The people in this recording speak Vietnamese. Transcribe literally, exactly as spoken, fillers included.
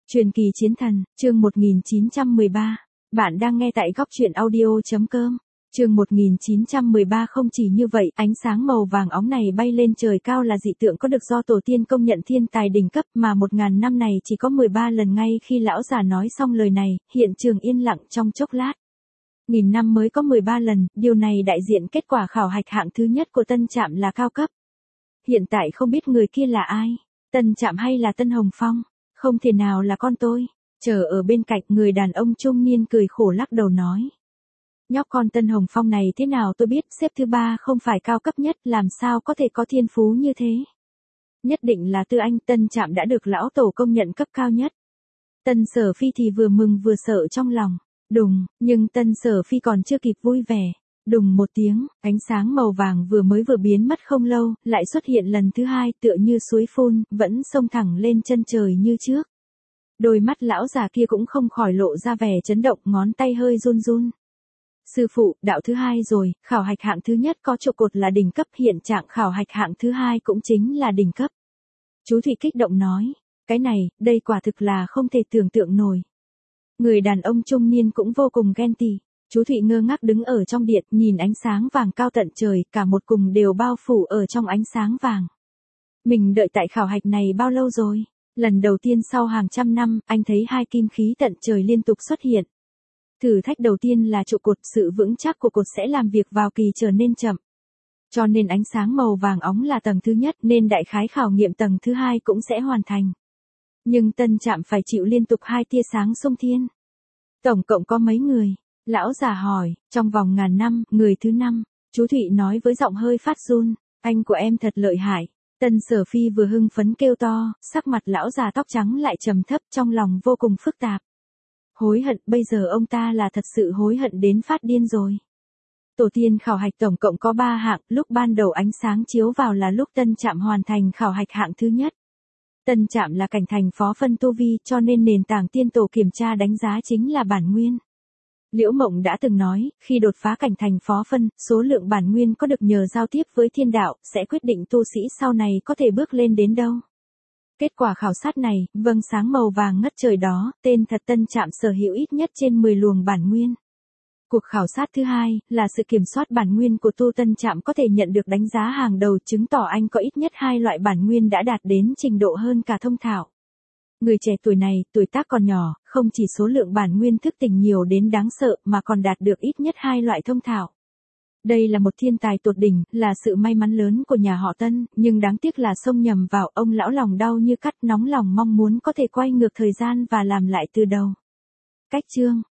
Truyền kỳ chiến thần, chương một nghìn chín trăm mười ba. Bạn đang nghe tại góc truyện audio.com. Chương một nghìn chín trăm mười ba. Không chỉ như vậy, ánh sáng màu vàng óng này bay lên trời cao là dị tượng có được do tổ tiên công nhận thiên tài đỉnh cấp mà một ngàn năm này chỉ có mười ba lần. Ngay khi lão già nói xong lời này, hiện trường yên lặng trong chốc lát. Nghìn năm mới có mười ba lần, điều này đại diện kết quả khảo hạch hạng thứ nhất của Tân Trạm là cao cấp. Hiện tại không biết người kia là ai, Tân Trạm hay là Tân Hồng Phong. Không thể nào là con tôi. Chờ ở bên cạnh, người đàn ông trung niên cười khổ lắc đầu nói. Nhóc con Tân Hồng Phong này thế nào tôi biết, xếp thứ ba không phải cao cấp nhất, làm sao có thể có thiên phú như thế. Nhất định là Tư Anh. Tân Trạm đã được lão tổ công nhận cấp cao nhất. Tân Sở Phi thì vừa mừng vừa sợ trong lòng. Đùng, nhưng Tân Sở Phi còn chưa kịp vui vẻ. Đùng một tiếng, ánh sáng màu vàng vừa mới vừa biến mất không lâu, lại xuất hiện lần thứ hai, tựa như suối phun, vẫn xông thẳng lên chân trời như trước. Đôi mắt lão già kia cũng không khỏi lộ ra vẻ chấn động, ngón tay hơi run run. Sư phụ, đạo thứ hai rồi, khảo hạch hạng thứ nhất có trụ cột là đỉnh cấp, hiện trạng khảo hạch hạng thứ hai cũng chính là đỉnh cấp. Chú Thụy kích động nói, cái này, đây quả thực là không thể tưởng tượng nổi. Người đàn ông trung niên cũng vô cùng ghen tị. Chú Thụy ngơ ngác đứng ở trong điện, nhìn ánh sáng vàng cao tận trời, cả một cùng đều bao phủ ở trong ánh sáng vàng. Mình đợi tại khảo hạch này bao lâu rồi? Lần đầu tiên sau hàng trăm năm, anh thấy hai kim khí tận trời liên tục xuất hiện. Thử thách đầu tiên là trụ cột, sự vững chắc của cột sẽ làm việc vào kỳ trở nên chậm. Cho nên ánh sáng màu vàng óng là tầng thứ nhất, nên đại khái khảo nghiệm tầng thứ hai cũng sẽ hoàn thành. Nhưng Tân Trạm phải chịu liên tục hai tia sáng xung thiên. Tổng cộng có mấy người? Lão già hỏi, trong vòng ngàn năm, người thứ năm. Chú Thụy nói với giọng hơi phát run, anh của em thật lợi hại. Tân Sở Phi vừa hưng phấn kêu to, sắc mặt lão già tóc trắng lại trầm thấp, trong lòng vô cùng phức tạp. Hối hận, bây giờ ông ta là thật sự hối hận đến phát điên rồi. Tổ tiên khảo hạch tổng cộng có ba hạng, lúc ban đầu ánh sáng chiếu vào là lúc Tân Trạm hoàn thành khảo hạch hạng thứ nhất. Tân Trạm là cảnh thành phó phân tu vi, cho nên nền tảng tiên tổ kiểm tra đánh giá chính là bản nguyên. Liễu Mộng đã từng nói, khi đột phá cảnh thành phó phân, số lượng bản nguyên có được nhờ giao tiếp với thiên đạo, sẽ quyết định tu sĩ sau này có thể bước lên đến đâu. Kết quả khảo sát này, vầng sáng màu vàng ngất trời đó, tên thật Tân Trạm sở hữu ít nhất trên mười luồng bản nguyên. Cuộc khảo sát thứ hai, là sự kiểm soát bản nguyên của tu Tân Trạm có thể nhận được đánh giá hàng đầu, chứng tỏ anh có ít nhất hai loại bản nguyên đã đạt đến trình độ hơn cả thông thạo. Người trẻ tuổi này, tuổi tác còn nhỏ, không chỉ số lượng bản nguyên thức tỉnh nhiều đến đáng sợ mà còn đạt được ít nhất hai loại thông thạo. Đây là một thiên tài tột đỉnh, là sự may mắn lớn của nhà họ Tân, nhưng đáng tiếc là xông nhầm vào, ông lão lòng đau như cắt, nóng lòng mong muốn có thể quay ngược thời gian và làm lại từ đầu. Cách chương